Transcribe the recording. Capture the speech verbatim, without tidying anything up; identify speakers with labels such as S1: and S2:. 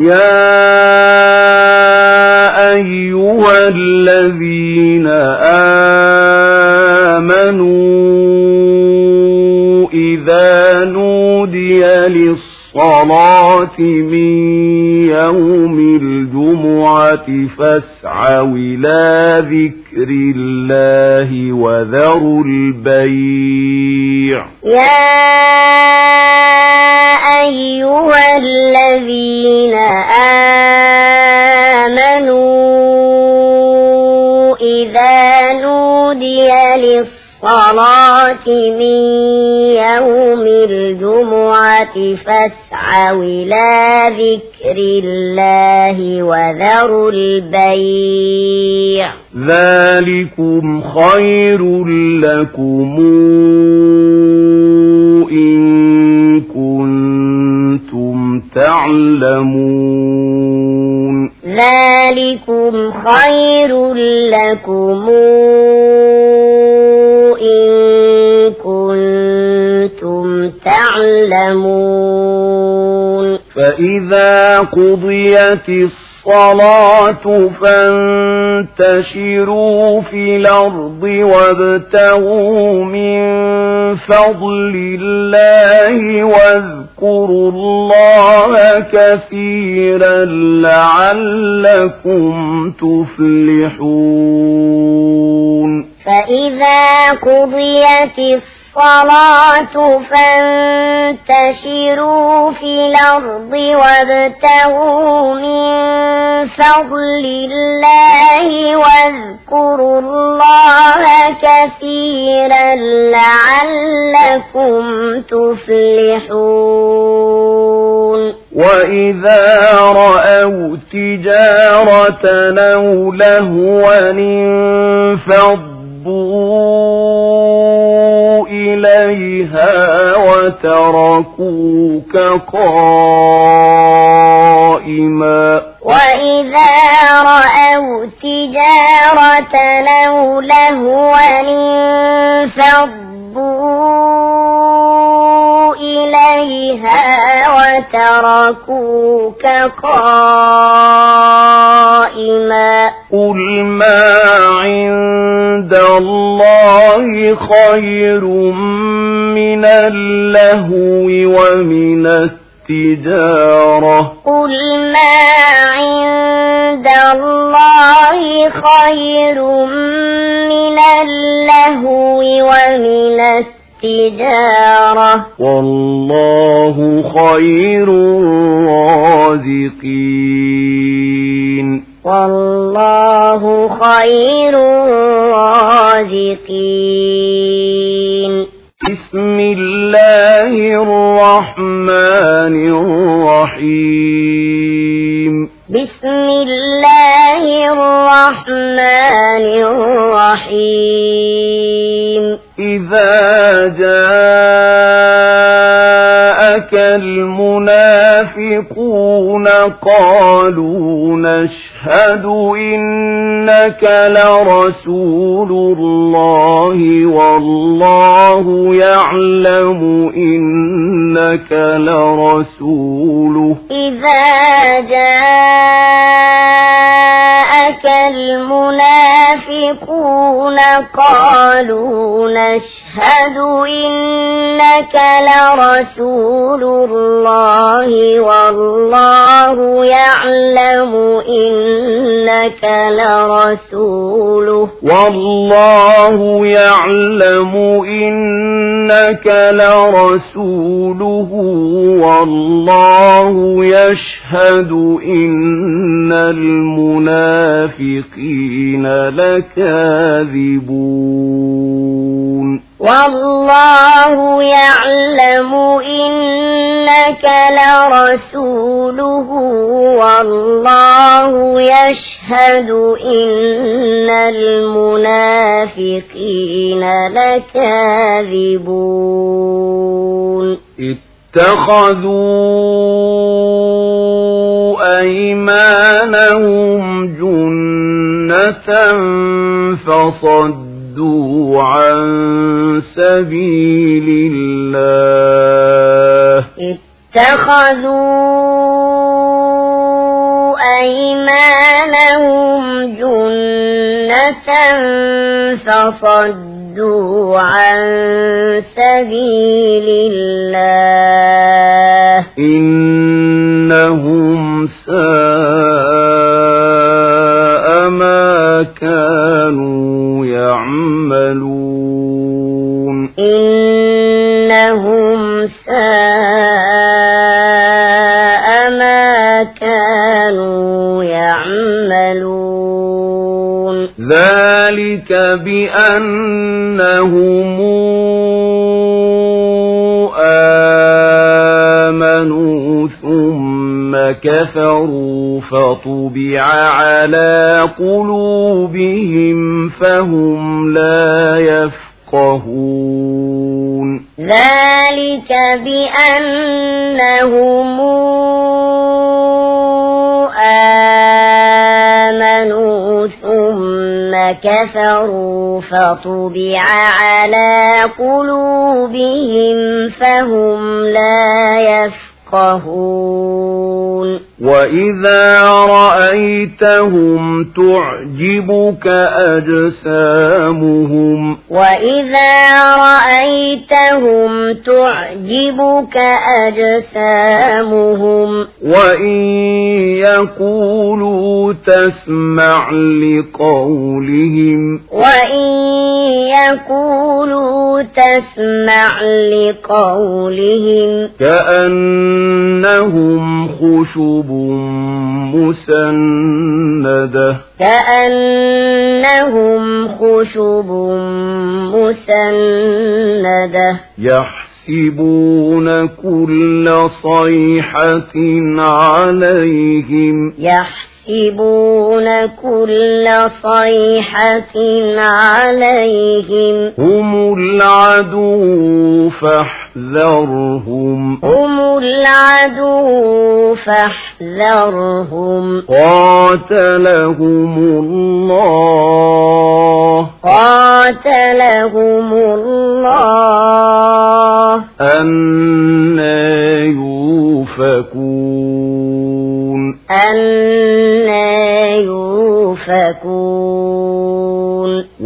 S1: يا أيها الذين آمنوا إذا نودي للصلاة من يوم الجمعة فاسعوا إلى ذكر الله وذروا البيع
S2: يا أيها الذين آمنوا إذا نودي للصلاة من يوم الجمعة فاسعوا إلى ذكر الله وذروا البيع
S1: ذلكم خير لكم إن كنتم تعلمون
S2: ذلكم خير لكم إن كنتم تعلمون
S1: فإذا قضيت الصلاة فانتشروا في الأرض وابتغوا من فضل الله واذكروا الله كثيرا لعلكم تفلحون
S2: فإذا قضيت الصلاة فانتشروا في الأرض وابتغوا من فضل الله واذكروا الله كثيرا لعلكم تفلحون
S1: وإذا رأوا تجارة أو لهوا انفضوا إليها وتركوك قائما
S2: وإذا رأوا تجارة أو لهوا انفضوا إليها وتركوك قائما
S1: قل ما عند الله خير من اللهو ومن التجارة
S2: قل ما عند الله خير من اللهو ومن التجارة
S1: والله خير الرازقين
S2: والله خير الرازقين
S1: بسم الله الرحمن الرحيم
S2: بسم الله الرحمن الرحيم
S1: إذا جاءك المنافقون قالوا نشهد إنك لرسول الله والله يعلم إنك لرسوله
S2: إذا جاءك المنافقون قالوا نشهد إنك لرسول الله والله يعلم إنك لرسوله
S1: والله يعلم إنك لرسوله والله يشهد إن المنافقين لكاذبون
S2: والله يعلم إنك لرسوله والله يشهد إن المنافقين لكاذبون
S1: اتخذوا أيمانهم جنة فصدوا عن سبيل الله
S2: اتخذوا فصدوا عن سبيل الله
S1: إنهم ساء ما كانوا يعملون
S2: إنهم ساء ما كانوا يعملون
S1: ذلك بأنهم آمنوا ثم كفروا فطبع على قلوبهم فهم لا يفقهون
S2: ذلك بأنهم آمنوا ثم كفروا فطبع على قلوبهم فهم لا يفقهون
S1: وإذا رأيتهم تعجبك أجسامهم
S2: وإذا رأيتهم تعجبك أجسامهم
S1: وإن يقولوا تسمع لقولهم
S2: وإن يقولوا تسمع لقولهم
S1: كأنهم خشب مسندة
S2: كأنهم خشب مسندة
S1: يحسبون كل صيحة عليهم
S2: يحسبون كل صيحة عليهم
S1: هم العدو فاحذرهم
S2: هم العدو فاحذرهم
S1: قاتلهم الله
S2: قاتلهم الله
S1: أنى يؤفكون
S2: أن